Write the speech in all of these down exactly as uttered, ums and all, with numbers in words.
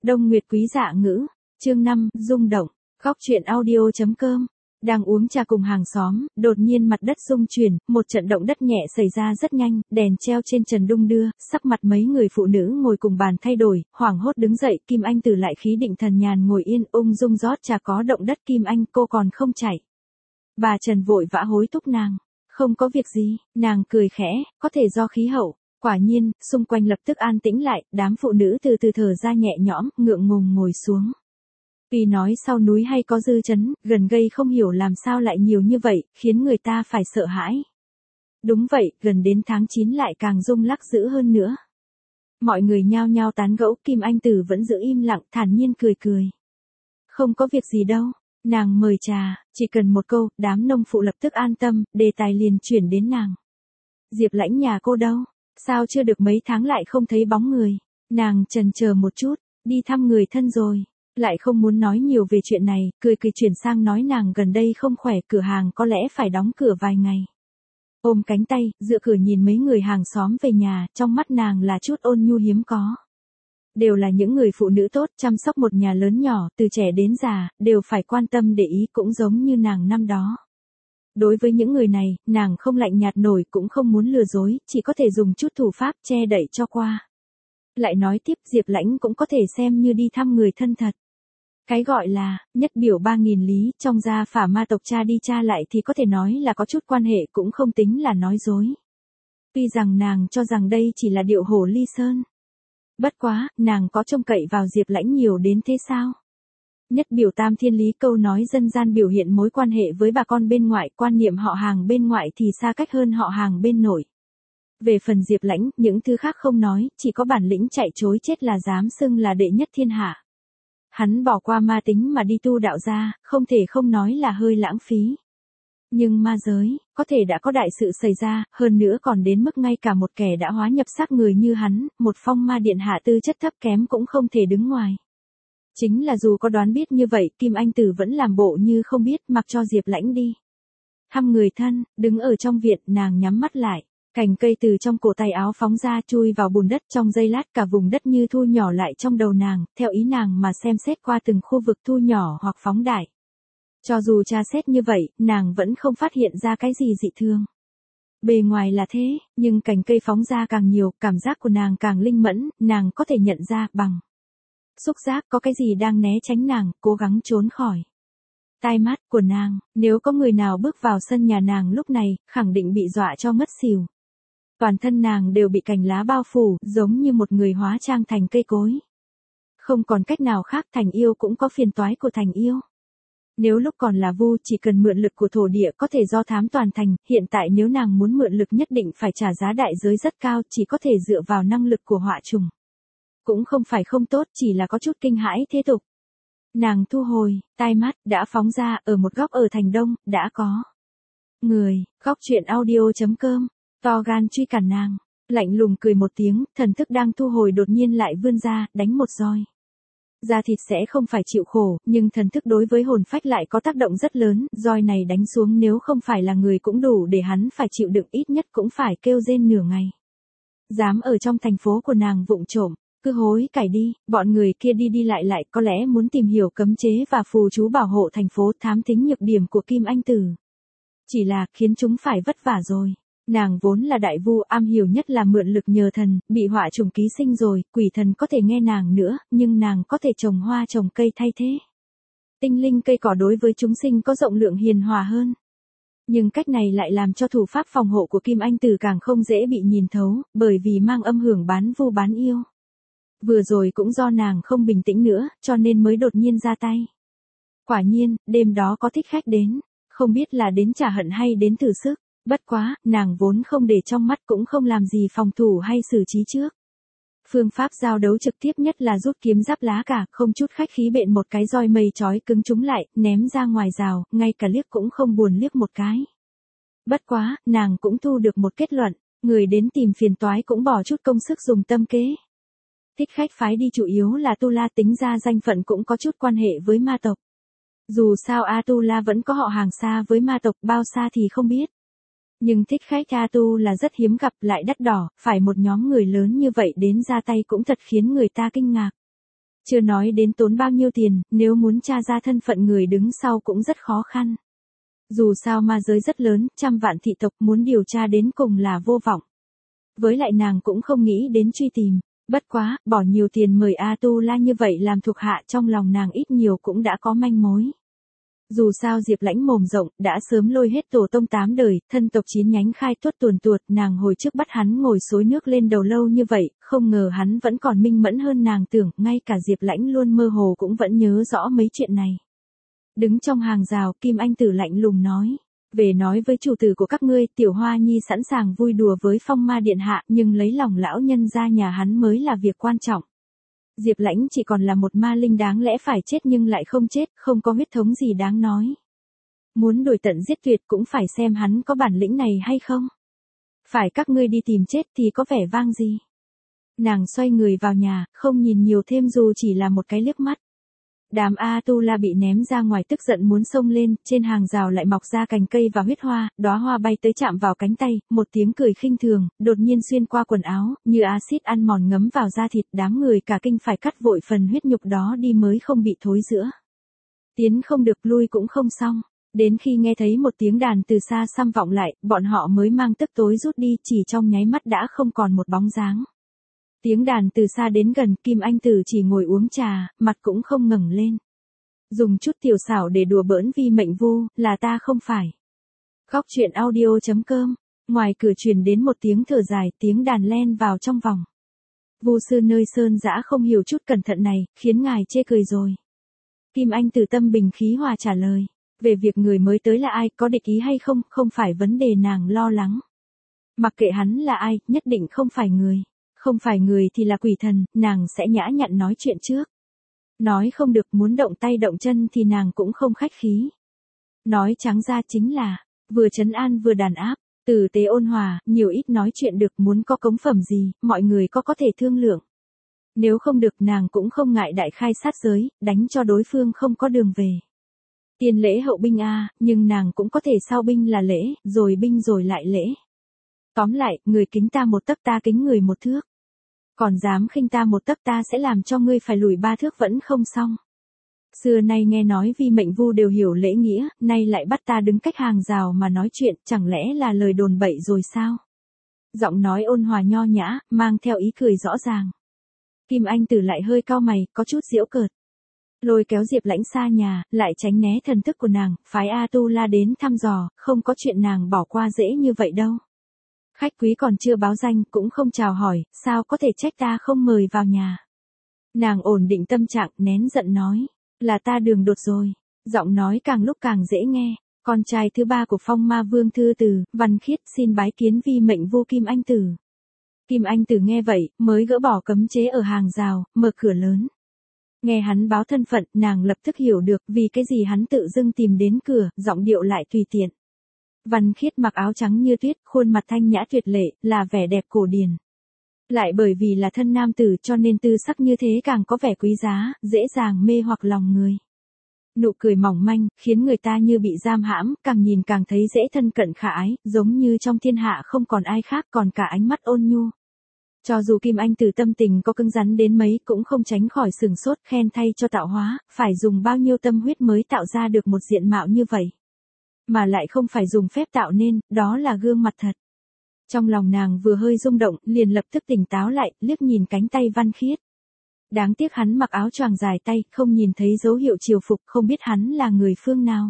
Đông Nguyệt Quý Dạ Ngữ, chương năm, rung động, góc truyện audio.com. Đang uống trà cùng hàng xóm, đột nhiên mặt đất rung chuyển, một trận động đất nhẹ xảy ra rất nhanh, đèn treo trên trần đung đưa, sắc mặt mấy người phụ nữ ngồi cùng bàn thay đổi, hoảng hốt đứng dậy, Kim Anh Tử lại khí định thần nhàn ngồi yên, ung dung rót trà. Có động đất Kim Anh, cô còn không chạy. Bà Trần vội vã hối thúc nàng, không có việc gì, nàng cười khẽ, có thể do khí hậu. Quả nhiên, xung quanh lập tức an tĩnh lại, đám phụ nữ từ từ thở ra nhẹ nhõm, ngượng ngùng ngồi xuống. Vì nói sau núi hay có dư chấn, gần gây không hiểu làm sao lại nhiều như vậy, khiến người ta phải sợ hãi. Đúng vậy, gần đến tháng chín lại càng rung lắc dữ hơn nữa. Mọi người nhao nhao tán gẫu, Kim Anh Tử vẫn giữ im lặng, thản nhiên cười cười. Không có việc gì đâu, nàng mời trà, chỉ cần một câu, đám nông phụ lập tức an tâm, đề tài liền chuyển đến nàng. Diệp Lãnh nhà cô đâu? Sao chưa được mấy tháng lại không thấy bóng người? Nàng chần chờ một chút, đi thăm người thân rồi. Lại không muốn nói nhiều về chuyện này, cười cười chuyển sang nói nàng gần đây không khỏe, cửa hàng có lẽ phải đóng cửa vài ngày. Ôm cánh tay, dựa cửa nhìn mấy người hàng xóm về nhà, trong mắt nàng là chút ôn nhu hiếm có. Đều là những người phụ nữ tốt, chăm sóc một nhà lớn nhỏ, từ trẻ đến già, đều phải quan tâm để ý cũng giống như nàng năm đó. Đối với những người này, nàng không lạnh nhạt nổi cũng không muốn lừa dối, chỉ có thể dùng chút thủ pháp che đậy cho qua. Lại nói tiếp, Diệp Lãnh cũng có thể xem như đi thăm người thân thật. Cái gọi là, nhất biểu ba nghìn lý, trong gia phả ma tộc cha đi cha lại thì có thể nói là có chút quan hệ cũng không tính là nói dối. Tuy rằng nàng cho rằng đây chỉ là điệu hổ ly sơn. Bất quá, nàng có trông cậy vào Diệp Lãnh nhiều đến thế sao? Nhất biểu tam thiên lý, câu nói dân gian biểu hiện mối quan hệ với bà con bên ngoại, quan niệm họ hàng bên ngoại thì xa cách hơn họ hàng bên nội. Về phần Diệp Lãnh, những thứ khác không nói, chỉ có bản lĩnh chạy chối chết là dám xưng là đệ nhất thiên hạ. Hắn bỏ qua ma tính mà đi tu đạo ra, không thể không nói là hơi lãng phí. Nhưng ma giới, có thể đã có đại sự xảy ra, hơn nữa còn đến mức ngay cả một kẻ đã hóa nhập xác người như hắn, một phong ma điện hạ tư chất thấp kém cũng không thể đứng ngoài. Chính là dù có đoán biết như vậy, Kim Anh Tử vẫn làm bộ như không biết, mặc cho Diệp Lãnh đi. Thăm người thân, đứng ở trong viện, nàng nhắm mắt lại. Cành cây từ trong cổ tay áo phóng ra chui vào bùn đất, trong giây lát cả vùng đất như thu nhỏ lại trong đầu nàng, theo ý nàng mà xem xét qua từng khu vực thu nhỏ hoặc phóng đại. Cho dù tra xét như vậy, nàng vẫn không phát hiện ra cái gì dị thường. Bề ngoài là thế, nhưng cành cây phóng ra càng nhiều, cảm giác của nàng càng linh mẫn, nàng có thể nhận ra bằng xúc giác có cái gì đang né tránh nàng, cố gắng trốn khỏi tai mắt của nàng. Nếu có người nào bước vào sân nhà nàng lúc này, khẳng định bị dọa cho ngất xỉu. Toàn thân nàng đều bị cành lá bao phủ, giống như một người hóa trang thành cây cối. Không còn cách nào khác, thành yêu cũng có phiền toái của thành yêu. Nếu lúc còn là vu chỉ cần mượn lực của thổ địa có thể do thám toàn thành, hiện tại nếu nàng muốn mượn lực nhất định phải trả giá đại giới rất cao, chỉ có thể dựa vào năng lực của họa trùng. Cũng không phải không tốt, chỉ là có chút kinh hãi thế tục. Nàng thu hồi, tai mắt, đã phóng ra, ở một góc ở thành đông, đã có người, góc truyện audio.com, to gan truy cản nàng, lạnh lùng cười một tiếng, thần thức đang thu hồi đột nhiên lại vươn ra, đánh một roi. Da thịt sẽ không phải chịu khổ, nhưng thần thức đối với hồn phách lại có tác động rất lớn, roi này đánh xuống nếu không phải là người cũng đủ để hắn phải chịu đựng, ít nhất cũng phải kêu rên nửa ngày. Dám ở trong thành phố của nàng vụng trộm, cứ hối cải đi, bọn người kia đi đi lại lại có lẽ muốn tìm hiểu cấm chế và phù chú bảo hộ thành phố, thám thính nhược điểm của Kim Anh Tử. Chỉ là, khiến chúng phải vất vả rồi. Nàng vốn là đại vu, am hiểu nhất là mượn lực nhờ thần, bị họa trùng ký sinh rồi, quỷ thần có thể nghe nàng nữa, nhưng nàng có thể trồng hoa trồng cây thay thế. Tinh linh cây cỏ đối với chúng sinh có rộng lượng hiền hòa hơn. Nhưng cách này lại làm cho thủ pháp phòng hộ của Kim Anh Tử càng không dễ bị nhìn thấu, bởi vì mang âm hưởng bán vu bán yêu. Vừa rồi cũng do nàng không bình tĩnh nữa, cho nên mới đột nhiên ra tay. Quả nhiên, đêm đó có thích khách đến, không biết là đến trả hận hay đến thử sức. Bất quá, nàng vốn không để trong mắt cũng không làm gì phòng thủ hay xử trí trước. Phương pháp giao đấu trực tiếp nhất là rút kiếm giáp lá cả, không chút khách khí bện một cái roi mây chói cứng chúng lại, ném ra ngoài rào, ngay cả liếc cũng không buồn liếc một cái. Bất quá, nàng cũng thu được một kết luận, người đến tìm phiền toái cũng bỏ chút công sức dùng tâm kế. Thích khách phái đi chủ yếu là Tu La, tính ra danh phận cũng có chút quan hệ với ma tộc. Dù sao A Tu La vẫn có họ hàng xa với ma tộc, bao xa thì không biết. Nhưng thích khách A Tu là rất hiếm gặp, lại đắt đỏ, phải một nhóm người lớn như vậy đến ra tay cũng thật khiến người ta kinh ngạc. Chưa nói đến tốn bao nhiêu tiền, nếu muốn tra ra thân phận người đứng sau cũng rất khó khăn. Dù sao ma giới rất lớn, trăm vạn thị tộc muốn điều tra đến cùng là vô vọng. Với lại nàng cũng không nghĩ đến truy tìm, bất quá, bỏ nhiều tiền mời A Tu La như vậy làm thuộc hạ trong lòng nàng ít nhiều cũng đã có manh mối. Dù sao Diệp Lãnh mồm rộng, đã sớm lôi hết tổ tông tám đời, thân tộc chín nhánh khai tuốt tuồn tuột, nàng hồi trước bắt hắn ngồi xối nước lên đầu lâu như vậy, không ngờ hắn vẫn còn minh mẫn hơn nàng tưởng, ngay cả Diệp Lãnh luôn mơ hồ cũng vẫn nhớ rõ mấy chuyện này. Đứng trong hàng rào, Kim Anh Tử lạnh lùng nói. Về nói với chủ tử của các ngươi, Tiểu Hoa Nhi sẵn sàng vui đùa với Phong Ma Điện Hạ, nhưng lấy lòng lão nhân ra nhà hắn mới là việc quan trọng. Diệp Lãnh chỉ còn là một ma linh đáng lẽ phải chết nhưng lại không chết, không có huyết thống gì đáng nói. Muốn đuổi tận giết tuyệt cũng phải xem hắn có bản lĩnh này hay không. Phải các ngươi đi tìm chết thì có vẻ vang gì. Nàng xoay người vào nhà, không nhìn nhiều thêm dù chỉ là một cái liếc mắt. Đám A Tu La bị ném ra ngoài tức giận muốn xông lên, trên hàng rào lại mọc ra cành cây và huyết hoa, đóa hoa bay tới chạm vào cánh tay, một tiếng cười khinh thường, đột nhiên xuyên qua quần áo, như axit ăn mòn ngấm vào da thịt, đám người cả kinh phải cắt vội phần huyết nhục đó đi mới không bị thối rữa. Tiến không được lui cũng không xong, đến khi nghe thấy một tiếng đàn từ xa xăm vọng lại, bọn họ mới mang tức tối rút đi, chỉ trong nháy mắt đã không còn một bóng dáng. Tiếng đàn từ xa đến gần, Kim Anh Tử chỉ ngồi uống trà, mặt cũng không ngẩng lên. Dùng chút tiểu xảo để đùa bỡn Vi Mệnh Vu, là ta không phải. Khóc chuyện audio chấm com, ngoài cửa truyền đến một tiếng thở dài, tiếng đàn len vào trong vòng. Vu sư nơi sơn dã không hiểu chút cẩn thận này, khiến ngài chê cười rồi. Kim Anh Tử tâm bình khí hòa trả lời. Về việc người mới tới là ai, có địch ý hay không, không phải vấn đề nàng lo lắng. Mặc kệ hắn là ai, nhất định không phải người. Không phải người thì là quỷ thần, nàng sẽ nhã nhặn nói chuyện trước. Nói không được muốn động tay động chân thì nàng cũng không khách khí. Nói trắng ra chính là, vừa trấn an vừa đàn áp, tử tế ôn hòa, nhiều ít nói chuyện được, muốn có cống phẩm gì, mọi người có có thể thương lượng. Nếu không được nàng cũng không ngại đại khai sát giới, đánh cho đối phương không có đường về. Tiền lễ hậu binh a, nhưng nàng cũng có thể sau binh là lễ, rồi binh rồi lại lễ. Tóm lại, người kính ta một tấc ta kính người một thước. Còn dám khinh ta một tấc ta sẽ làm cho ngươi phải lùi ba thước vẫn không xong. Xưa nay nghe nói Vi Mệnh Vu đều hiểu lễ nghĩa, nay lại bắt ta đứng cách hàng rào mà nói chuyện, chẳng lẽ là lời đồn bậy rồi sao? Giọng nói ôn hòa nho nhã, mang theo ý cười rõ ràng. Kim Anh Tử lại hơi cau mày, có chút giễu cợt. Lôi kéo Diệp Lãnh xa nhà, lại tránh né thần thức của nàng, phái A Tu La đến thăm dò, không có chuyện nàng bỏ qua dễ như vậy đâu. Khách quý còn chưa báo danh, cũng không chào hỏi, sao có thể trách ta không mời vào nhà. Nàng ổn định tâm trạng, nén giận nói, là ta đường đột rồi. Giọng nói càng lúc càng dễ nghe. Con trai thứ ba của Phong Ma Vương Thư Từ, Văn Khiết xin bái kiến Vi Mệnh Vu Kim Anh Tử. Kim Anh Tử nghe vậy, mới gỡ bỏ cấm chế ở hàng rào, mở cửa lớn. Nghe hắn báo thân phận, nàng lập tức hiểu được vì cái gì hắn tự dưng tìm đến cửa, giọng điệu lại tùy tiện. Văn Khiết mặc áo trắng như tuyết, khuôn mặt thanh nhã tuyệt lệ, là vẻ đẹp cổ điển. Lại bởi vì là thân nam tử cho nên tư sắc như thế càng có vẻ quý giá, dễ dàng mê hoặc lòng người. Nụ cười mỏng manh, khiến người ta như bị giam hãm, càng nhìn càng thấy dễ thân cận khả ái, giống như trong thiên hạ không còn ai khác, còn cả ánh mắt ôn nhu. Cho dù Kim Anh Tử tâm tình có cứng rắn đến mấy cũng không tránh khỏi sừng sốt, khen thay cho tạo hóa, phải dùng bao nhiêu tâm huyết mới tạo ra được một diện mạo như vậy. Mà lại không phải dùng phép tạo nên, đó là gương mặt thật. Trong lòng nàng vừa hơi rung động, liền lập tức tỉnh táo lại, liếc nhìn cánh tay Văn Khiết. Đáng tiếc hắn mặc áo choàng dài tay, không nhìn thấy dấu hiệu triều phục, không biết hắn là người phương nào.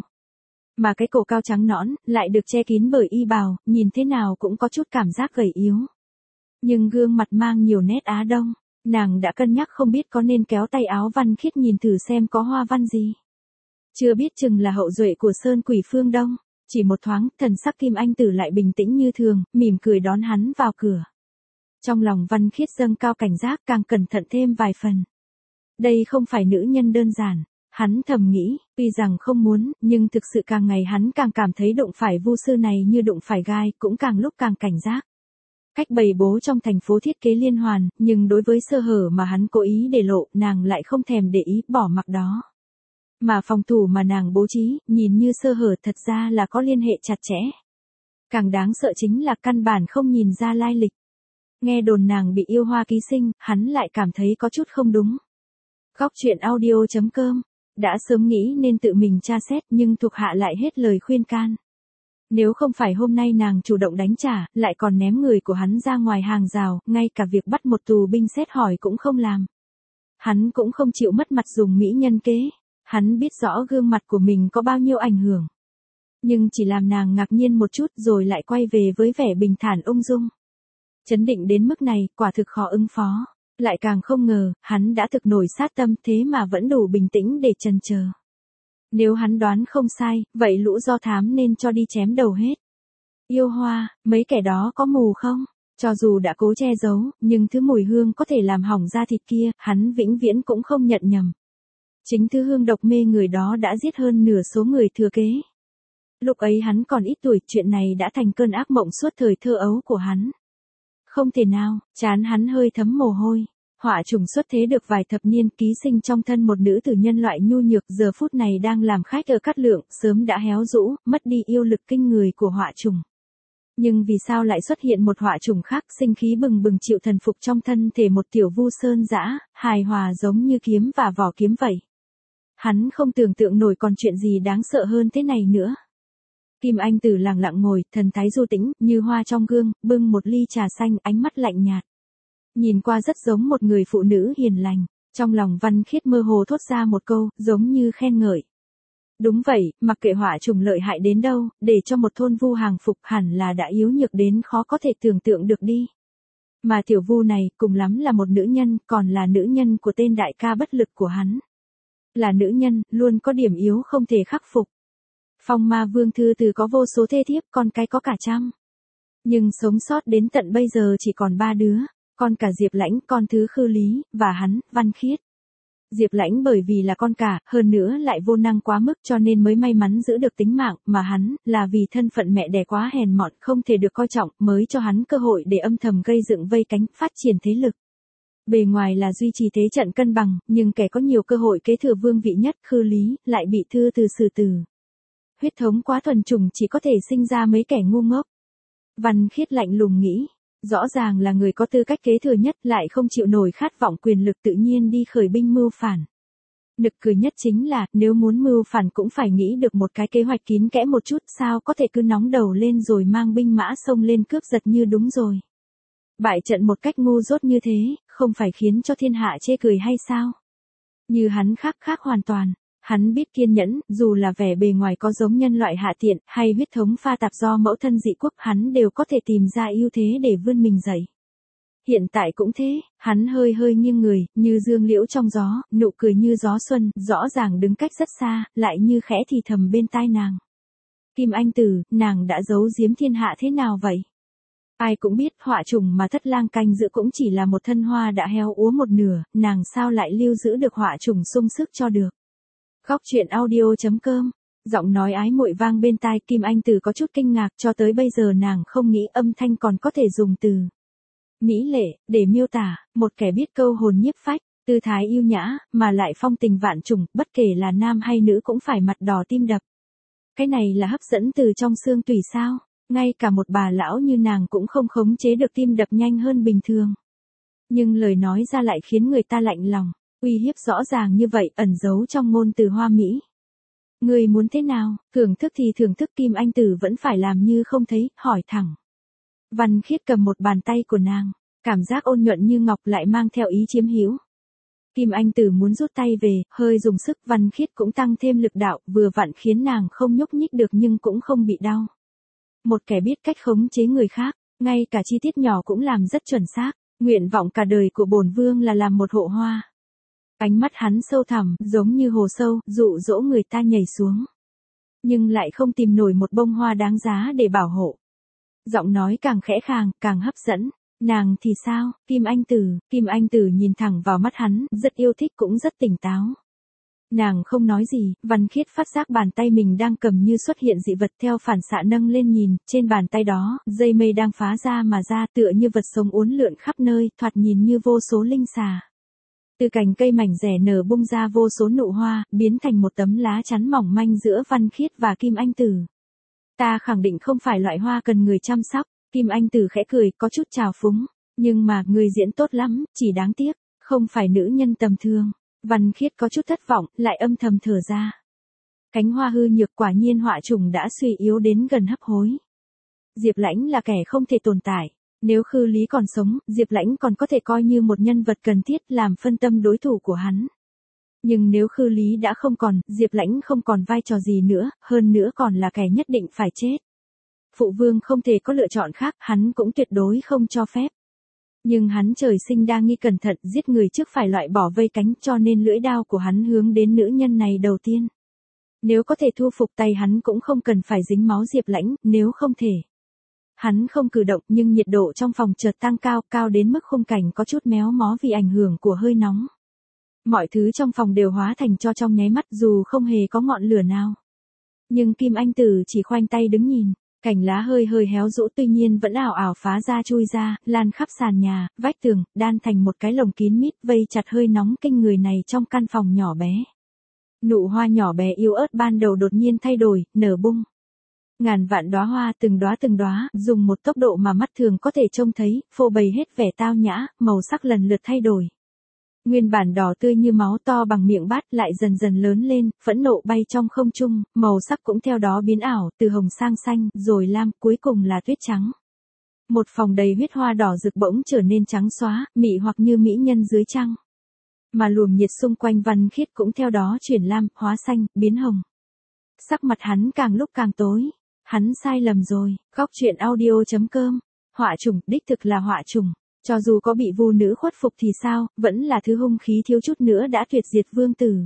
Mà cái cổ cao trắng nõn, lại được che kín bởi y bào, nhìn thế nào cũng có chút cảm giác gầy yếu. Nhưng gương mặt mang nhiều nét Á Đông, nàng đã cân nhắc không biết có nên kéo tay áo Văn Khiết nhìn thử xem có hoa văn gì. Chưa biết chừng là hậu duệ của Sơn Quỷ phương Đông. Chỉ một thoáng, thần sắc Kim Anh Tử lại bình tĩnh như thường, mỉm cười đón hắn vào cửa. Trong lòng Văn Khiết dâng cao cảnh giác, càng cẩn thận thêm vài phần. Đây không phải nữ nhân đơn giản. Hắn thầm nghĩ, tuy rằng không muốn, nhưng thực sự càng ngày hắn càng cảm thấy đụng phải vu sư này như đụng phải gai, cũng càng lúc càng cảnh giác. Cách bày bố trong thành phố thiết kế liên hoàn, nhưng đối với sơ hở mà hắn cố ý để lộ, nàng lại không thèm để ý, bỏ mặc đó. Mà phòng thủ mà nàng bố trí, nhìn như sơ hở thật ra là có liên hệ chặt chẽ. Càng đáng sợ chính là căn bản không nhìn ra lai lịch. Nghe đồn nàng bị yêu hoa ký sinh, hắn lại cảm thấy có chút không đúng. Góc truyện audio.com đã sớm nghĩ nên tự mình tra xét nhưng thuộc hạ lại hết lời khuyên can. Nếu không phải hôm nay nàng chủ động đánh trả, lại còn ném người của hắn ra ngoài hàng rào, ngay cả việc bắt một tù binh xét hỏi cũng không làm. Hắn cũng không chịu mất mặt dùng mỹ nhân kế. Hắn biết rõ gương mặt của mình có bao nhiêu ảnh hưởng. Nhưng chỉ làm nàng ngạc nhiên một chút rồi lại quay về với vẻ bình thản ung dung. Chấn định đến mức này, quả thực khó ứng phó. Lại càng không ngờ, hắn đã thực nổi sát tâm thế mà vẫn đủ bình tĩnh để chần chờ. Nếu hắn đoán không sai, vậy lũ do thám nên cho đi chém đầu hết. Yêu Hoa, mấy kẻ đó có mù không? Cho dù đã cố che giấu, nhưng thứ mùi hương có thể làm hỏng da thịt kia, hắn vĩnh viễn cũng không nhận nhầm. Chính thứ hương độc mê người đó đã giết hơn nửa số người thừa kế. Lúc ấy hắn còn ít tuổi, chuyện này đã thành cơn ác mộng suốt thời thơ ấu của hắn. Không thể nào, trán hắn hơi thấm mồ hôi. Họa trùng xuất thế được vài thập niên, ký sinh trong thân một nữ tử nhân loại nhu nhược, giờ phút này đang làm khách ở Cát Lượng, sớm đã héo rũ, mất đi yêu lực kinh người của họa trùng. Nhưng vì sao lại xuất hiện một họa trùng khác, sinh khí bừng bừng chịu thần phục trong thân thể một tiểu vu sơn dã, hài hòa giống như kiếm và vỏ kiếm vậy. Hắn không tưởng tượng nổi còn chuyện gì đáng sợ hơn thế này nữa. Kim Anh Tử lặng lặng ngồi, thần thái du tĩnh, như hoa trong gương, bưng một ly trà xanh, ánh mắt lạnh nhạt. Nhìn qua rất giống một người phụ nữ hiền lành, trong lòng Văn Khiết mơ hồ thốt ra một câu, giống như khen ngợi. Đúng vậy, mặc kệ họa trùng lợi hại đến đâu, để cho một thôn vu hàng phục hẳn là đã yếu nhược đến khó có thể tưởng tượng được đi. Mà tiểu vu này, cùng lắm là một nữ nhân, còn là nữ nhân của tên đại ca bất lực của hắn. Là nữ nhân, luôn có điểm yếu không thể khắc phục. Phong Ma Vương Thư Từ có vô số thê thiếp, con cái có cả trăm. Nhưng sống sót đến tận bây giờ chỉ còn ba đứa, con cả Diệp Lãnh, con thứ Khư Lý, và hắn, Văn Khiết. Diệp Lãnh bởi vì là con cả, hơn nữa lại vô năng quá mức cho nên mới may mắn giữ được tính mạng, mà hắn, là vì thân phận mẹ đẻ quá hèn mọn, không thể được coi trọng, mới cho hắn cơ hội để âm thầm gây dựng vây cánh, phát triển thế lực. Bề ngoài là duy trì thế trận cân bằng, nhưng kẻ có nhiều cơ hội kế thừa vương vị nhất, Khư Lý, lại bị Thư Từ xử tử. Huyết thống quá thuần chủng chỉ có thể sinh ra mấy kẻ ngu ngốc. Văn Khiết lạnh lùng nghĩ, rõ ràng là người có tư cách kế thừa nhất lại không chịu nổi khát vọng quyền lực tự nhiên đi khởi binh mưu phản. Nực cười nhất chính là, nếu muốn mưu phản cũng phải nghĩ được một cái kế hoạch kín kẽ một chút, sao có thể cứ nóng đầu lên rồi mang binh mã xông lên cướp giật như đúng rồi. Bại trận một cách ngu dốt như thế, không phải khiến cho thiên hạ chê cười hay sao? Như hắn khác khác hoàn toàn. Hắn biết kiên nhẫn, dù là vẻ bề ngoài có giống nhân loại hạ tiện, hay huyết thống pha tạp do mẫu thân dị quốc, hắn đều có thể tìm ra ưu thế để vươn mình dậy. Hiện tại cũng thế, hắn hơi hơi nghiêng người, như dương liễu trong gió, nụ cười như gió xuân, rõ ràng đứng cách rất xa, lại như khẽ thì thầm bên tai nàng. Kim Anh Tử, nàng đã giấu giếm thiên hạ thế nào vậy? Ai cũng biết, họa trùng mà Thất Lang canh giữ cũng chỉ là một thân hoa đã héo úa một nửa, nàng sao lại lưu giữ được họa trùng sung sức cho được? Góc truyện audio.com, giọng nói ái muội vang bên tai, Kim Anh Tử có chút kinh ngạc, cho tới bây giờ nàng không nghĩ âm thanh còn có thể dùng từ mỹ lệ để miêu tả một kẻ biết câu hồn nhiếp phách, tư thái yêu nhã, mà lại phong tình vạn trùng, bất kể là nam hay nữ cũng phải mặt đỏ tim đập. Cái này là hấp dẫn từ trong xương tủy sao? Ngay cả một bà lão như nàng cũng không khống chế được tim đập nhanh hơn bình thường. Nhưng lời nói ra lại khiến người ta lạnh lòng. Uy hiếp rõ ràng như vậy, ẩn giấu trong ngôn từ hoa mỹ. Người muốn thế nào, thưởng thức thì thưởng thức, Kim Anh Tử vẫn phải làm như không thấy, hỏi thẳng. Văn Khiết cầm một bàn tay của nàng, cảm giác ôn nhuận như ngọc lại mang theo ý chiếm hữu. Kim Anh Tử muốn rút tay về, hơi dùng sức, Văn Khiết cũng tăng thêm lực đạo, vừa vặn khiến nàng không nhúc nhích được nhưng cũng không bị đau. Một kẻ biết cách khống chế người khác, ngay cả chi tiết nhỏ cũng làm rất chuẩn xác, nguyện vọng cả đời của bổn vương là làm một hộ hoa. Ánh mắt hắn sâu thẳm, giống như hồ sâu, dụ dỗ người ta nhảy xuống. Nhưng lại không tìm nổi một bông hoa đáng giá để bảo hộ. Giọng nói càng khẽ khàng, càng hấp dẫn. Nàng thì sao, Kim Anh Tử? Kim Anh Tử nhìn thẳng vào mắt hắn, rất yêu thích cũng rất tỉnh táo. Nàng không nói gì, Văn Khiết phát giác bàn tay mình đang cầm như xuất hiện dị vật, theo phản xạ nâng lên nhìn, trên bàn tay đó, dây mây đang phá ra mà ra, tựa như vật sống uốn lượn khắp nơi, thoạt nhìn như vô số linh xà. Từ cành cây mảnh rẻ nở bung ra vô số nụ hoa, biến thành một tấm lá chắn mỏng manh giữa Văn Khiết và Kim Anh Tử. Ta khẳng định không phải loại hoa cần người chăm sóc, Kim Anh Tử khẽ cười, có chút trào phúng. Nhưng mà, người diễn tốt lắm, chỉ đáng tiếc, không phải nữ nhân tầm thường. Văn Khiết có chút thất vọng, lại âm thầm thở ra. Cánh hoa hư nhược, quả nhiên họa trùng đã suy yếu đến gần hấp hối. Diệp Lãnh là kẻ không thể tồn tại. Nếu Khư Lý còn sống, Diệp Lãnh còn có thể coi như một nhân vật cần thiết làm phân tâm đối thủ của hắn. Nhưng nếu Khư Lý đã không còn, Diệp Lãnh không còn vai trò gì nữa, hơn nữa còn là kẻ nhất định phải chết. Phụ vương không thể có lựa chọn khác, hắn cũng tuyệt đối không cho phép. Nhưng hắn trời sinh đa nghi cẩn thận, giết người trước phải loại bỏ vây cánh, cho nên lưỡi đao của hắn hướng đến nữ nhân này đầu tiên. Nếu có thể thu phục tay hắn cũng không cần phải dính máu Diệp Lãnh, nếu không thể. Hắn không cử động, nhưng nhiệt độ trong phòng chợt tăng cao, cao đến mức khung cảnh có chút méo mó vì ảnh hưởng của hơi nóng. Mọi thứ trong phòng đều hóa thành tro trong nháy mắt, dù không hề có ngọn lửa nào. Nhưng Kim Anh Tử chỉ khoanh tay đứng nhìn, cành lá hơi hơi héo rũ tuy nhiên vẫn ảo ảo phá ra chui ra, lan khắp sàn nhà, vách tường, đan thành một cái lồng kín mít vây chặt hơi nóng kinh người này trong căn phòng nhỏ bé. Nụ hoa nhỏ bé yếu ớt ban đầu đột nhiên thay đổi, nở bung. Ngàn vạn đóa hoa từng đóa từng đóa, dùng một tốc độ mà mắt thường có thể trông thấy, phô bày hết vẻ tao nhã, màu sắc lần lượt thay đổi. Nguyên bản đỏ tươi như máu to bằng miệng bát lại dần dần lớn lên, phẫn nộ bay trong không trung, màu sắc cũng theo đó biến ảo, từ hồng sang xanh, rồi lam, cuối cùng là tuyết trắng. Một phòng đầy huyết hoa đỏ rực bỗng trở nên trắng xóa, mị hoặc như mỹ nhân dưới trăng. Mà luồng nhiệt xung quanh Văn Khiết cũng theo đó chuyển lam, hóa xanh, biến hồng. Sắc mặt hắn càng lúc càng tối. Hắn sai lầm rồi, Góc Truyện Audio chấm com. Họa trùng, đích thực là họa trùng. Cho dù có bị vu nữ khuất phục thì sao, vẫn là thứ hung khí thiếu chút nữa đã tuyệt diệt vương tử.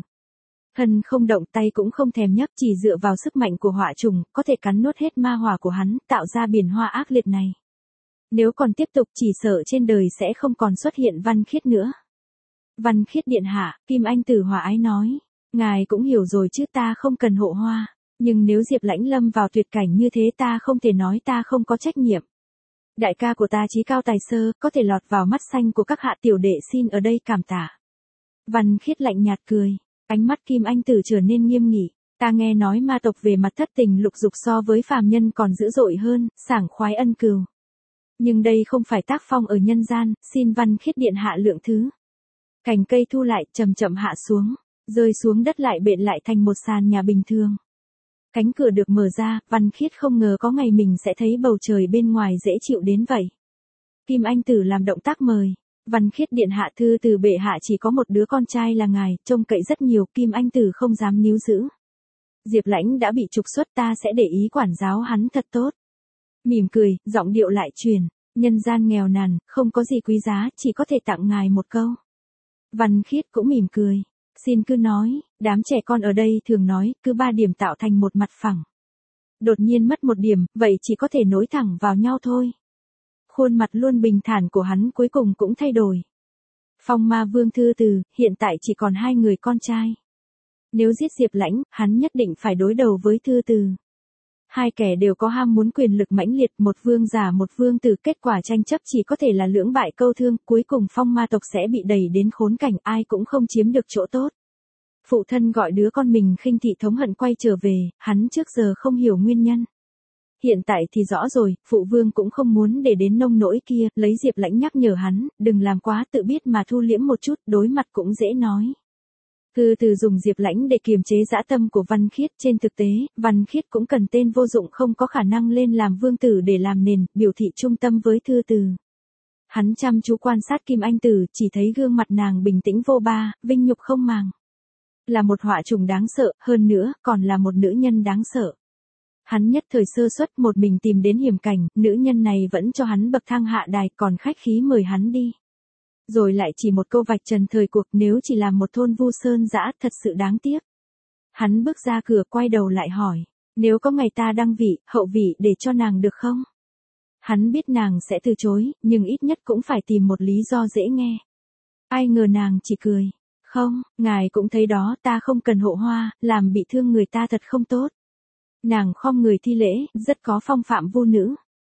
Hân không động tay cũng không thèm nhấc, chỉ dựa vào sức mạnh của họa trùng, có thể cắn nuốt hết ma hỏa của hắn, tạo ra biển hoa ác liệt này. Nếu còn tiếp tục chỉ sợ trên đời sẽ không còn xuất hiện Văn Khiết nữa. Văn Khiết điện hạ, Kim Anh Tử hòa ái nói. Ngài cũng hiểu rồi chứ, ta không cần hộ hoa. Nhưng nếu Diệp Lãnh lâm vào tuyệt cảnh như thế ta không thể nói ta không có trách nhiệm. Đại ca của ta trí cao tài sơ, có thể lọt vào mắt xanh của các hạ tiểu đệ xin ở đây cảm tạ. Văn Khiết lạnh nhạt cười, ánh mắt Kim Anh Tử trở nên nghiêm nghị. Ta nghe nói ma tộc về mặt thất tình lục dục so với phàm nhân còn dữ dội hơn, sảng khoái ân cừu. Nhưng đây không phải tác phong ở nhân gian, xin Văn Khiết điện hạ lượng thứ. Cành cây thu lại, chậm chậm hạ xuống, rơi xuống đất lại bện lại thành một sàn nhà bình thường. Cánh cửa được mở ra, Văn Khiết không ngờ có ngày mình sẽ thấy bầu trời bên ngoài dễ chịu đến vậy. Kim Anh Tử làm động tác mời. Văn Khiết điện hạ, thư từ bệ hạ chỉ có một đứa con trai là ngài, trông cậy rất nhiều, Kim Anh Tử không dám níu giữ. Diệp Lãnh đã bị trục xuất, ta sẽ để ý quản giáo hắn thật tốt. Mỉm cười, giọng điệu lại truyền, nhân gian nghèo nàn, không có gì quý giá, chỉ có thể tặng ngài một câu. Văn Khiết cũng mỉm cười. Xin cứ nói, đám trẻ con ở đây thường nói, cứ ba điểm tạo thành một mặt phẳng. Đột nhiên mất một điểm, vậy chỉ có thể nối thẳng vào nhau thôi. Khuôn mặt luôn bình thản của hắn cuối cùng cũng thay đổi. Phong Ma Vương Thư Từ, hiện tại chỉ còn hai người con trai. Nếu giết Diệp Lãnh, hắn nhất định phải đối đầu với Thư Từ. Hai kẻ đều có ham muốn quyền lực mãnh liệt, một vương giả một vương tử, kết quả tranh chấp chỉ có thể là lưỡng bại câu thương, cuối cùng Phong Ma tộc sẽ bị đẩy đến khốn cảnh, ai cũng không chiếm được chỗ tốt. Phụ thân gọi đứa con mình khinh thị thống hận quay trở về, hắn trước giờ không hiểu nguyên nhân. Hiện tại thì rõ rồi, phụ vương cũng không muốn để đến nông nỗi kia, lấy Diệp Lãnh nhắc nhở hắn, đừng làm quá tự biết mà thu liễm một chút, đối mặt cũng dễ nói. Thư Từ dùng Diệp Lãnh để kiềm chế dã tâm của Văn Khiết, trên thực tế, Văn Khiết cũng cần tên vô dụng không có khả năng lên làm vương tử để làm nền, biểu thị trung tâm với Thư Từ. Hắn chăm chú quan sát Kim Anh Tử, chỉ thấy gương mặt nàng bình tĩnh vô ba, vinh nhục không màng. Là một họa trùng đáng sợ, hơn nữa, còn là một nữ nhân đáng sợ. Hắn nhất thời sơ suất một mình tìm đến hiểm cảnh, nữ nhân này vẫn cho hắn bậc thang hạ đài, còn khách khí mời hắn đi. Rồi lại chỉ một câu vạch trần thời cuộc, nếu chỉ làm một thôn vu sơn dã, thật sự đáng tiếc. Hắn bước ra cửa, quay đầu lại hỏi, nếu có ngày ta đăng vị, hậu vị để cho nàng được không? Hắn biết nàng sẽ từ chối, nhưng ít nhất cũng phải tìm một lý do dễ nghe. Ai ngờ nàng chỉ cười, không, ngài cũng thấy đó, ta không cần hộ hoa, làm bị thương người ta thật không tốt. Nàng khom người thi lễ, rất có phong phạm vu nữ.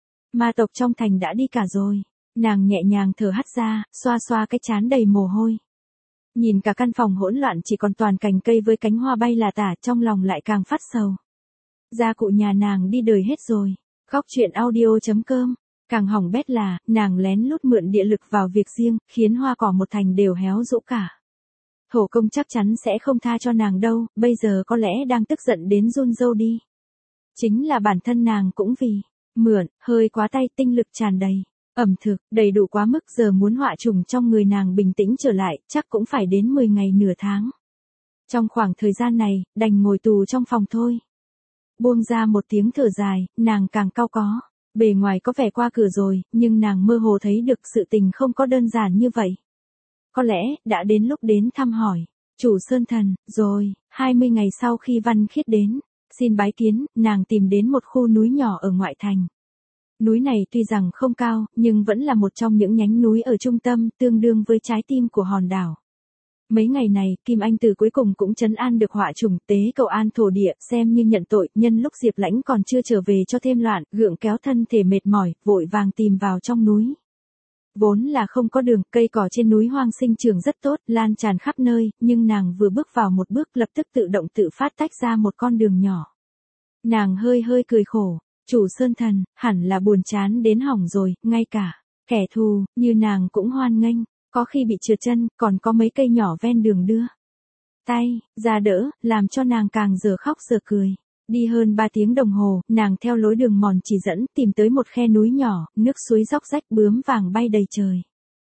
Ma tộc trong thành đã đi cả rồi. Nàng nhẹ nhàng thở hắt ra, xoa xoa cái trán đầy mồ hôi. Nhìn cả căn phòng hỗn loạn chỉ còn toàn cành cây với cánh hoa bay là tả, trong lòng lại càng phát sầu. Gia cụ nhà nàng đi đời hết rồi. Góc Truyện Audio chấm com. Càng hỏng bét là, nàng lén lút mượn địa lực vào việc riêng, khiến hoa cỏ một thành đều héo rũ cả. Thổ công chắc chắn sẽ không tha cho nàng đâu, bây giờ có lẽ đang tức giận đến run râu đi. Chính là bản thân nàng cũng vì mượn, hơi quá tay, tinh lực tràn đầy, ẩm thực, đầy đủ quá mức, giờ muốn họa trùng trong người nàng bình tĩnh trở lại, chắc cũng phải đến mười ngày nửa tháng. Trong khoảng thời gian này, đành ngồi tù trong phòng thôi. Buông ra một tiếng thở dài, nàng càng cau có. Bề ngoài có vẻ qua cửa rồi, nhưng nàng mơ hồ thấy được sự tình không có đơn giản như vậy. Có lẽ, đã đến lúc đến thăm hỏi. Chủ Sơn Thần, rồi, hai mươi ngày sau khi Văn Khiết đến, xin bái kiến, nàng tìm đến một khu núi nhỏ ở ngoại thành. Núi này tuy rằng không cao, nhưng vẫn là một trong những nhánh núi ở trung tâm, tương đương với trái tim của hòn đảo. Mấy ngày này, Kim Anh Tử cuối cùng cũng trấn an được họa trùng, tế cầu an thổ địa, xem như nhận tội, nhân lúc Diệp Lãnh còn chưa trở về cho thêm loạn, gượng kéo thân thể mệt mỏi, vội vàng tìm vào trong núi. Vốn là không có đường, cây cỏ trên núi hoang sinh trưởng rất tốt, lan tràn khắp nơi, nhưng nàng vừa bước vào một bước lập tức tự động tự phát tách ra một con đường nhỏ. Nàng hơi hơi cười khổ, chủ Sơn Thần, hẳn là buồn chán đến hỏng rồi, ngay cả kẻ thù, như nàng cũng hoan nghênh. Có khi bị trượt chân, còn có mấy cây nhỏ ven đường đưa tay ra đỡ, làm cho nàng càng giờ khóc giờ cười. Đi hơn ba tiếng đồng hồ, nàng theo lối đường mòn chỉ dẫn tìm tới một khe núi nhỏ, nước suối róc rách, bướm vàng bay đầy trời.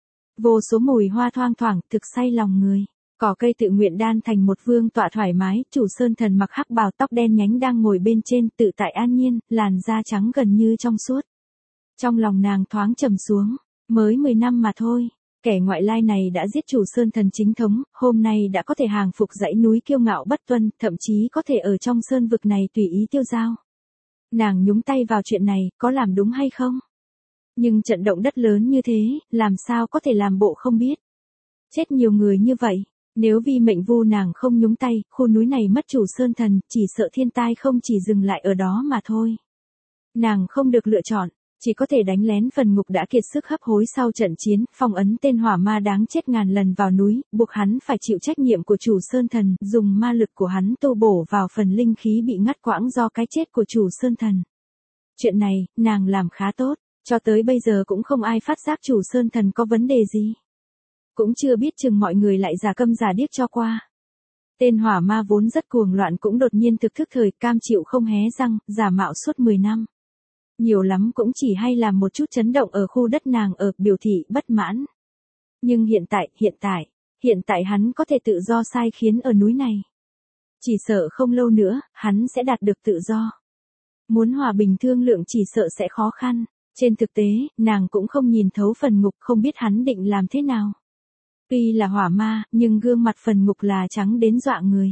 Vô số mùi hoa thoang thoảng, thực say lòng người. Cỏ cây tự nguyện đan thành một vương tọa thoải mái, chủ Sơn Thần mặc hắc bào tóc đen nhánh đang ngồi bên trên, tự tại an nhiên, làn da trắng gần như trong suốt. Trong lòng nàng thoáng trầm xuống, mới mười năm mà thôi. Kẻ ngoại lai này đã giết chủ Sơn Thần chính thống, hôm nay đã có thể hàng phục dãy núi kiêu ngạo bất tuân, thậm chí có thể ở trong sơn vực này tùy ý tiêu dao. Nàng nhúng tay vào chuyện này, có làm đúng hay không? Nhưng trận động đất lớn như thế, làm sao có thể làm bộ không biết? Chết nhiều người như vậy, nếu vì mệnh vu nàng không nhúng tay, khu núi này mất chủ Sơn Thần, chỉ sợ thiên tai không chỉ dừng lại ở đó mà thôi. Nàng không được lựa chọn. Chỉ có thể đánh lén phần ngục đã kiệt sức hấp hối sau trận chiến, phong ấn tên hỏa ma đáng chết ngàn lần vào núi, buộc hắn phải chịu trách nhiệm của chủ Sơn Thần, dùng ma lực của hắn tô bổ vào phần linh khí bị ngắt quãng do cái chết của chủ Sơn Thần. Chuyện này, nàng làm khá tốt, cho tới bây giờ cũng không ai phát giác chủ Sơn Thần có vấn đề gì. Cũng chưa biết chừng mọi người lại giả câm giả điếc cho qua. Tên hỏa ma vốn rất cuồng loạn cũng đột nhiên thực thức thời, cam chịu không hé răng, giả mạo suốt mười năm. Nhiều lắm cũng chỉ hay làm một chút chấn động ở khu đất nàng ở, biểu thị bất mãn. Nhưng hiện tại, hiện tại, hiện tại hắn có thể tự do sai khiến ở núi này. Chỉ sợ không lâu nữa, hắn sẽ đạt được tự do. Muốn hòa bình thương lượng chỉ sợ sẽ khó khăn. Trên thực tế, nàng cũng không nhìn thấu phần ngục, không biết hắn định làm thế nào. Tuy là hỏa ma, nhưng gương mặt phần ngục là trắng đến dọa người.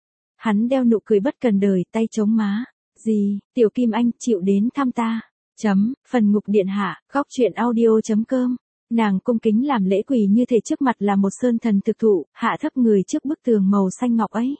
Hắn đeo nụ cười bất cần đời, tay chống má. Gì, Tiểu Kim Anh, chịu đến thăm ta. Chấm, phần ngục điện hạ, góc truyện audio chấm com. Nàng cung kính làm lễ quỳ như thể trước mặt là một sơn thần thực thụ, hạ thấp người trước bức tường màu xanh ngọc ấy.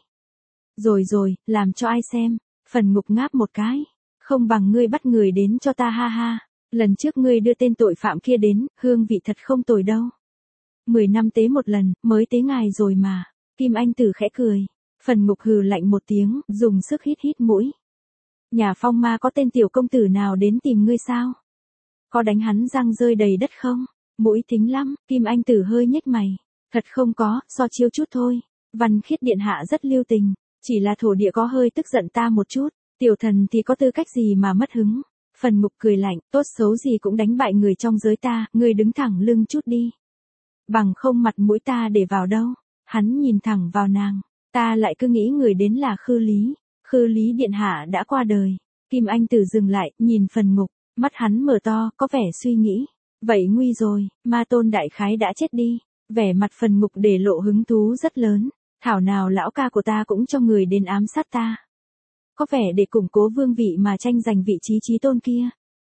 Rồi rồi, làm cho ai xem. Phần ngục ngáp một cái. Không bằng ngươi bắt người đến cho ta ha ha. Lần trước ngươi đưa tên tội phạm kia đến, hương vị thật không tồi đâu. Mười năm tế một lần, mới tế ngài rồi mà. Kim Anh Tử khẽ cười. Phần ngục hừ lạnh một tiếng, dùng sức hít hít mũi. Nhà phong ma có tên tiểu công tử nào đến tìm ngươi sao? Có đánh hắn răng rơi đầy đất không? Mũi thính lắm, Kim Anh Tử hơi nhếch mày. Thật không có, so chiêu chút thôi. Văn Khiết điện hạ rất lưu tình. Chỉ là thổ địa có hơi tức giận ta một chút. Tiểu thần thì có tư cách gì mà mất hứng. Phần ngục cười lạnh, tốt xấu gì cũng đánh bại người trong giới ta, ngươi đứng thẳng lưng chút đi. Bằng không mặt mũi ta để vào đâu. Hắn nhìn thẳng vào nàng. Ta lại cứ nghĩ người đến là Khư Lý. Khư Lý điện hạ đã qua đời. Kim Anh Tử dừng lại, nhìn phần ngục, mắt hắn mở to, có vẻ suy nghĩ. Vậy nguy rồi, ma tôn đại khái đã chết đi. Vẻ mặt phần ngục để lộ hứng thú rất lớn. Thảo nào lão ca của ta cũng cho người đến ám sát ta. Có vẻ để củng cố vương vị mà tranh giành vị trí chí tôn kia.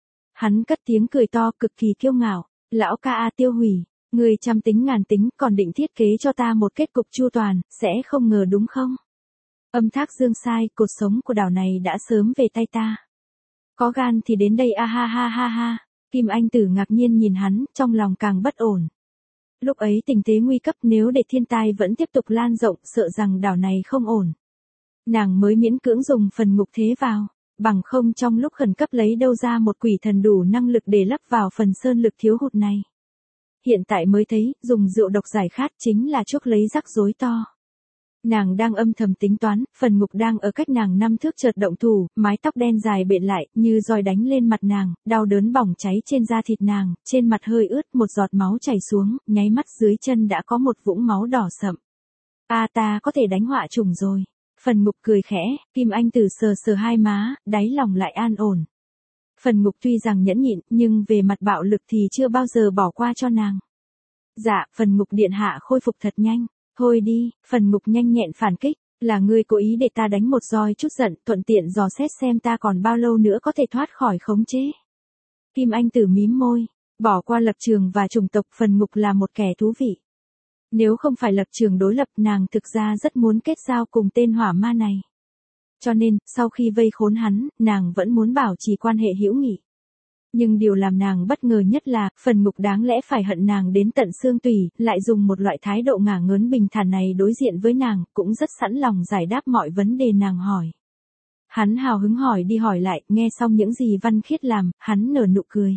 Hắn cất tiếng cười to, cực kỳ kiêu ngạo. Lão ca a Tiêu Hủy, người trăm tính ngàn tính, còn định thiết kế cho ta một kết cục chu toàn, sẽ không ngờ đúng không? Âm Thác Dương sai, cột sống của đảo này đã sớm về tay ta. Có gan thì đến đây a ha ha ha ha. Kim Anh Tử ngạc nhiên nhìn hắn, trong lòng càng bất ổn. Lúc ấy tình thế nguy cấp, nếu để thiên tai vẫn tiếp tục lan rộng, sợ rằng đảo này không ổn. Nàng mới miễn cưỡng dùng phần ngục thế vào, bằng không trong lúc khẩn cấp lấy đâu ra một quỷ thần đủ năng lực để lấp vào phần sơn lực thiếu hụt này. hiện tại mới thấy, dùng rượu độc giải khát chính là chuốc lấy rắc rối to. Nàng đang âm thầm tính toán, phần ngục đang ở cách nàng năm thước chợt động thủ, mái tóc đen dài bện lại, như roi đánh lên mặt nàng, đau đớn bỏng cháy trên da thịt nàng, trên mặt hơi ướt, một giọt máu chảy xuống, nháy mắt dưới chân đã có một vũng máu đỏ sậm. A ta có thể đánh họa trùng rồi. Phần ngục cười khẽ, Kim Anh Tử sờ sờ hai má, đáy lòng lại an ổn. Phần ngục tuy rằng nhẫn nhịn, nhưng về mặt bạo lực thì chưa bao giờ bỏ qua cho nàng. Dạ, phần ngục điện hạ khôi phục thật nhanh. Thôi đi, phần ngục nhanh nhẹn phản kích, là ngươi cố ý để ta đánh một roi chút giận, thuận tiện dò xét xem ta còn bao lâu nữa có thể thoát khỏi khống chế. Kim Anh Tử mím môi, bỏ qua lập trường và chủng tộc, phần ngục là một kẻ thú vị. Nếu không phải lập trường đối lập, nàng thực ra rất muốn kết giao cùng tên hỏa ma này. Cho nên, sau khi vây khốn hắn, nàng vẫn muốn bảo trì quan hệ hữu nghị. Nhưng điều làm nàng bất ngờ nhất là, phần ngục đáng lẽ phải hận nàng đến tận xương tủy, lại dùng một loại thái độ ngả ngớn bình thản này đối diện với nàng, cũng rất sẵn lòng giải đáp mọi vấn đề nàng hỏi. Hắn hào hứng hỏi đi hỏi lại, nghe xong những gì Văn Khiết làm, hắn nở nụ cười.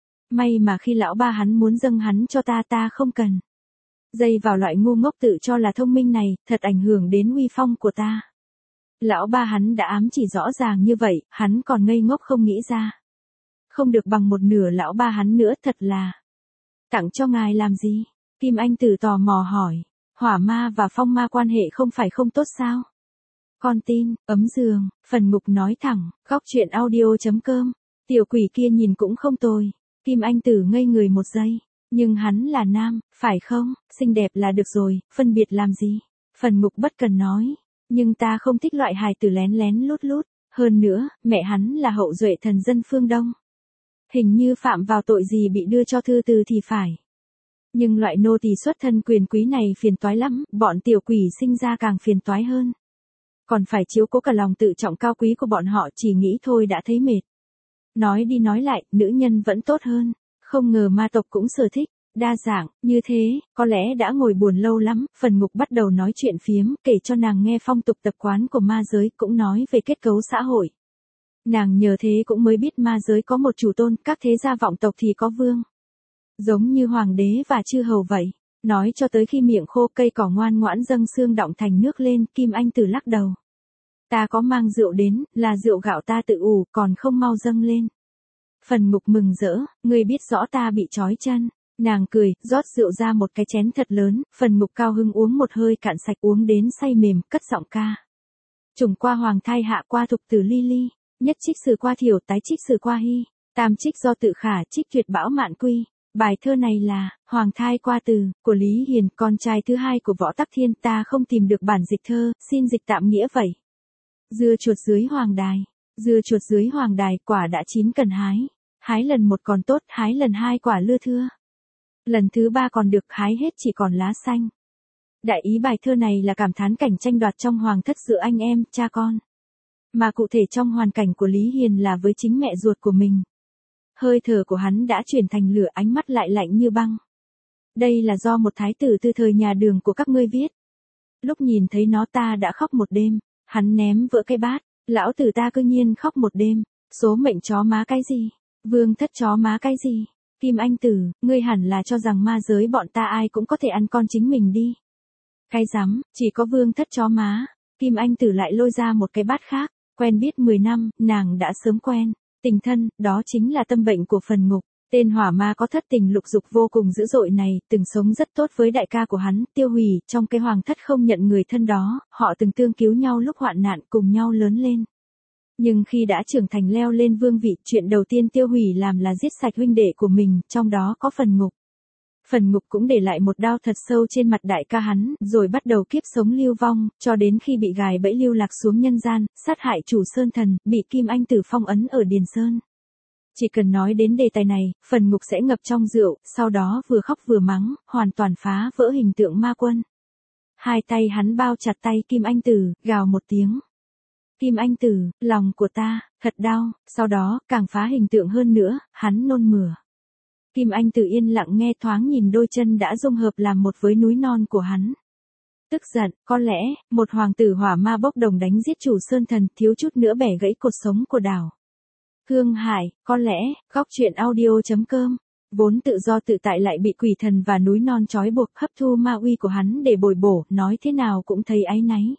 May mà khi lão ba hắn muốn dâng hắn cho ta ta không cần. Dây vào loại ngu ngốc tự cho là thông minh này, thật ảnh hưởng đến uy phong của ta. Lão ba hắn đã ám chỉ rõ ràng như vậy, hắn còn ngây ngốc không nghĩ ra. Không được bằng một nửa lão ba hắn nữa, thật là. Tặng cho ngài làm gì? Kim Anh Tử tò mò hỏi. Hỏa ma và phong ma quan hệ không phải không tốt sao? Con tin, ấm giường, phần ngục nói thẳng, góc chuyện audio chấm com. Tiểu quỷ kia nhìn cũng không tồi. Kim Anh Tử ngây người một giây. Nhưng hắn là nam, phải không? Xinh đẹp là được rồi, phân biệt làm gì? Phần ngục bất cần nói. Nhưng ta không thích loại hài tử lén lén lút lút. Hơn nữa, mẹ hắn là hậu duệ thần dân phương Đông. Hình như phạm vào tội gì bị đưa cho thư từ thì phải. Nhưng loại nô tỳ xuất thân quyền quý này phiền toái lắm, bọn tiểu quỷ sinh ra càng phiền toái hơn. Còn phải chiếu cố cả lòng tự trọng cao quý của bọn họ, chỉ nghĩ thôi đã thấy mệt. Nói đi nói lại, nữ nhân vẫn tốt hơn. Không ngờ ma tộc cũng sở thích, đa dạng, như thế, có lẽ đã ngồi buồn lâu lắm, phần ngục bắt đầu nói chuyện phiếm, kể cho nàng nghe phong tục tập quán của ma giới, cũng nói về kết cấu xã hội. Nàng nhờ thế cũng mới biết ma giới có một chủ tôn, các thế gia vọng tộc thì có vương. Giống như hoàng đế và chư hầu vậy. Nói cho tới khi miệng khô, cây cỏ ngoan ngoãn dâng xương đọng thành nước lên, Kim Anh Tử lắc đầu. Ta có mang rượu đến, là rượu gạo ta tự ủ, còn không mau dâng lên. Phần ngục mừng rỡ, ngươi biết rõ ta bị trói chân. Nàng cười, rót rượu ra một cái chén thật lớn, phần ngục cao hưng uống một hơi cạn sạch, uống đến say mềm, cất giọng ca. Trùng qua hoàng thai, hạ qua thục tử ly ly, nhất trích sử qua thiểu, tái trích sử qua hy, tam trích do tự khả, trích tuyệt bão mạn quy. Bài thơ này là, hoàng thai qua từ, của Lý Hiền, con trai thứ hai của Võ Tắc Thiên, ta không tìm được bản dịch thơ, xin dịch tạm nghĩa vậy. Dưa chuột dưới hoàng đài, dưa chuột dưới hoàng đài, quả đã chín cần hái. Hái lần một còn tốt, hái lần hai quả lưa thưa. Lần thứ ba còn được, hái hết chỉ còn lá xanh. Đại ý bài thơ này là cảm thán cảnh tranh đoạt trong hoàng thất giữa anh em, cha con. Mà cụ thể trong hoàn cảnh của Lý Hiền là với chính mẹ ruột của mình. Hơi thở của hắn đã chuyển thành lửa, ánh mắt lại lạnh như băng. Đây là do một thái tử từ thời nhà Đường của các ngươi viết. Lúc nhìn thấy nó ta đã khóc một đêm, hắn ném vỡ cái bát, lão tử ta cứ nhiên khóc một đêm, số mệnh chó má cái gì, vương thất chó má cái gì, Kim Anh Tử, ngươi hẳn là cho rằng ma giới bọn ta ai cũng có thể ăn con chính mình đi. Cái rắm, chỉ có vương thất chó má, Kim Anh Tử lại lôi ra một cái bát khác, quen biết mười năm, nàng đã sớm quen. Tình thân, đó chính là tâm bệnh của phần ngục. Tên hỏa ma có thất tình lục dục vô cùng dữ dội này, từng sống rất tốt với đại ca của hắn, Tiêu Hủy, trong cái hoàng thất không nhận người thân đó, họ từng tương cứu nhau lúc hoạn nạn, cùng nhau lớn lên. Nhưng khi đã trưởng thành leo lên vương vị, chuyện đầu tiên Tiêu Hủy làm là giết sạch huynh đệ của mình, trong đó có phần ngục. Phần ngục cũng để lại một đao thật sâu trên mặt đại ca hắn, rồi bắt đầu kiếp sống lưu vong, cho đến khi bị gài bẫy lưu lạc xuống nhân gian, sát hại chủ Sơn Thần, bị Kim Anh Tử phong ấn ở Điền Sơn. Chỉ cần nói đến đề tài này, phần ngục sẽ ngập trong rượu, sau đó vừa khóc vừa mắng, hoàn toàn phá vỡ hình tượng ma quân. Hai tay hắn bao chặt tay Kim Anh Tử, gào một tiếng. Kim Anh Tử, lòng của ta, thật đau, sau đó, càng phá hình tượng hơn nữa, hắn nôn mửa. Kim Anh Tử yên lặng nghe, thoáng nhìn đôi chân đã dung hợp làm một với núi non của hắn. Tức giận, có lẽ, một hoàng tử hỏa ma bốc đồng đánh giết chủ Sơn Thần, thiếu chút nữa bẻ gãy cột sống của đảo. Hương Hải, có lẽ, góc chuyện audio chấm com Vốn tự do tự tại lại bị quỷ thần và núi non trói buộc hấp thu ma uy của hắn để bồi bổ, nói thế nào cũng thấy áy náy.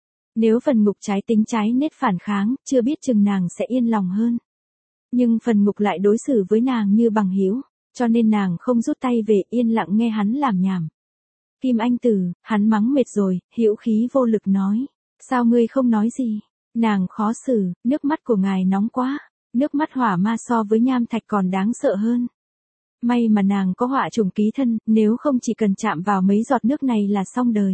Nếu phần ngục trái tính trái nết phản kháng, chưa biết chừng nàng sẽ yên lòng hơn. Nhưng phần ngục lại đối xử với nàng như bằng hữu, cho nên nàng không rút tay về, yên lặng nghe hắn làm nhảm. Kim Anh Tử, hắn mắng mệt rồi, hữu khí vô lực nói. Sao ngươi không nói gì? Nàng khó xử, nước mắt của ngài nóng quá. Nước mắt hỏa ma so với nham thạch còn đáng sợ hơn. May mà nàng có họa trùng ký thân, nếu không chỉ cần chạm vào mấy giọt nước này là xong đời.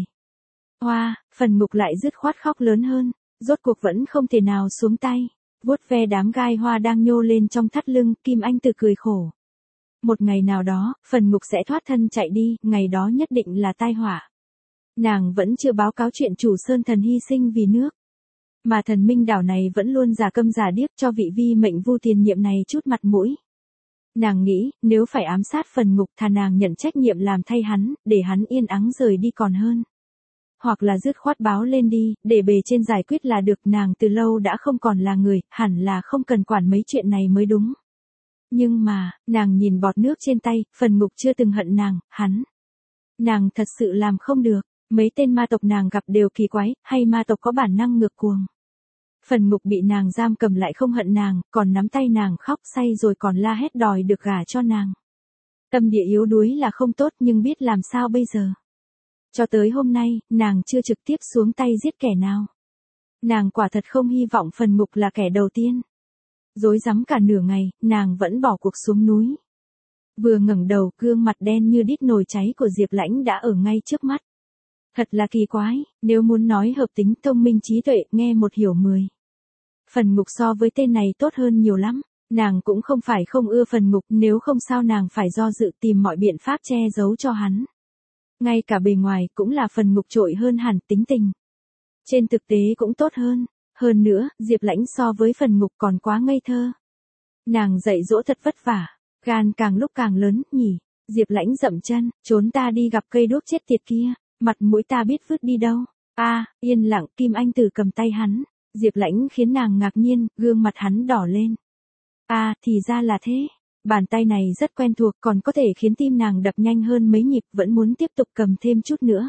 Hoa, phần ngục lại dứt khoát khóc lớn hơn, rốt cuộc vẫn không thể nào xuống tay. Vuốt ve đám gai hoa đang nhô lên trong thắt lưng, Kim Anh Tử cười khổ. Một ngày nào đó, phần ngục sẽ thoát thân chạy đi, ngày đó nhất định là tai họa. Nàng vẫn chưa báo cáo chuyện chủ sơn thần hy sinh vì nước. Mà thần minh đảo này vẫn luôn giả câm giả điếc cho vị vi mệnh vu tiền nhiệm này chút mặt mũi. Nàng nghĩ, nếu phải ám sát phần ngục thà nàng nhận trách nhiệm làm thay hắn, để hắn yên ắng rời đi còn hơn. Hoặc là dứt khoát báo lên đi, để bề trên giải quyết là được, nàng từ lâu đã không còn là người, hẳn là không cần quản mấy chuyện này mới đúng. Nhưng mà, nàng nhìn bọt nước trên tay, phần ngục chưa từng hận nàng, hắn. Nàng thật sự làm không được, mấy tên ma tộc nàng gặp đều kỳ quái, hay ma tộc có bản năng ngược cuồng. Phần ngục bị nàng giam cầm lại không hận nàng, còn nắm tay nàng khóc say rồi còn la hét đòi được gả cho nàng. Tâm địa yếu đuối là không tốt nhưng biết làm sao bây giờ. Cho tới hôm nay, nàng chưa trực tiếp xuống tay giết kẻ nào. Nàng quả thật không hy vọng phần ngục là kẻ đầu tiên. Rối rắm cả nửa ngày, nàng vẫn bỏ cuộc xuống núi. Vừa ngẩng đầu, gương mặt đen như đít nồi cháy của Diệp Lãnh đã ở ngay trước mắt. Thật là kỳ quái, nếu muốn nói hợp tính thông minh trí tuệ, nghe một hiểu mười. Phần ngục so với tên này tốt hơn nhiều lắm, nàng cũng không phải không ưa phần ngục, nếu không sao nàng phải do dự tìm mọi biện pháp che giấu cho hắn. Ngay cả bề ngoài cũng là phần ngục trội hơn hẳn, tính tình. Trên thực tế cũng tốt hơn, hơn nữa, Diệp Lãnh so với phần ngục còn quá ngây thơ. Nàng dạy dỗ thật vất vả, gan càng lúc càng lớn, nhỉ, Diệp Lãnh dậm chân, trốn ta đi gặp cây đuốc chết tiệt kia, mặt mũi ta biết vứt đi đâu. A, à, yên lặng, Kim Anh Tử cầm tay hắn. Diệp Lãnh khiến nàng ngạc nhiên, gương mặt hắn đỏ lên. A, à, thì ra là thế. Bàn tay này rất quen thuộc, còn có thể khiến tim nàng đập nhanh hơn mấy nhịp, vẫn muốn tiếp tục cầm thêm chút nữa.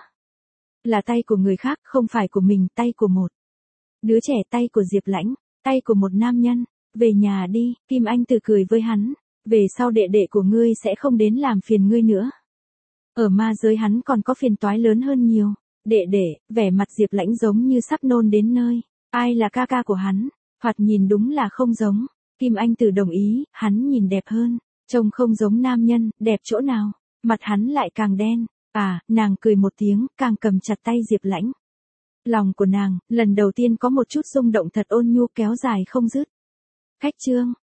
Là tay của người khác, không phải của mình, tay của một đứa trẻ, tay của Diệp Lãnh, tay của một nam nhân. Về nhà đi, Kim Anh Tử cười với hắn. Về sau đệ đệ của ngươi sẽ không đến làm phiền ngươi nữa. Ở ma giới hắn còn có phiền toái lớn hơn nhiều. Đệ đệ, vẻ mặt Diệp Lãnh giống như sắp nôn đến nơi. Ai là ca ca của hắn? Thoạt nhìn đúng là không giống. Kim Anh Tử đồng ý, hắn nhìn đẹp hơn. Trông không giống nam nhân, đẹp chỗ nào? Mặt hắn lại càng đen. À, nàng cười một tiếng, càng cầm chặt tay Diệp Lãnh. Lòng của nàng, lần đầu tiên có một chút rung động thật ôn nhu kéo dài không dứt. Khách trương,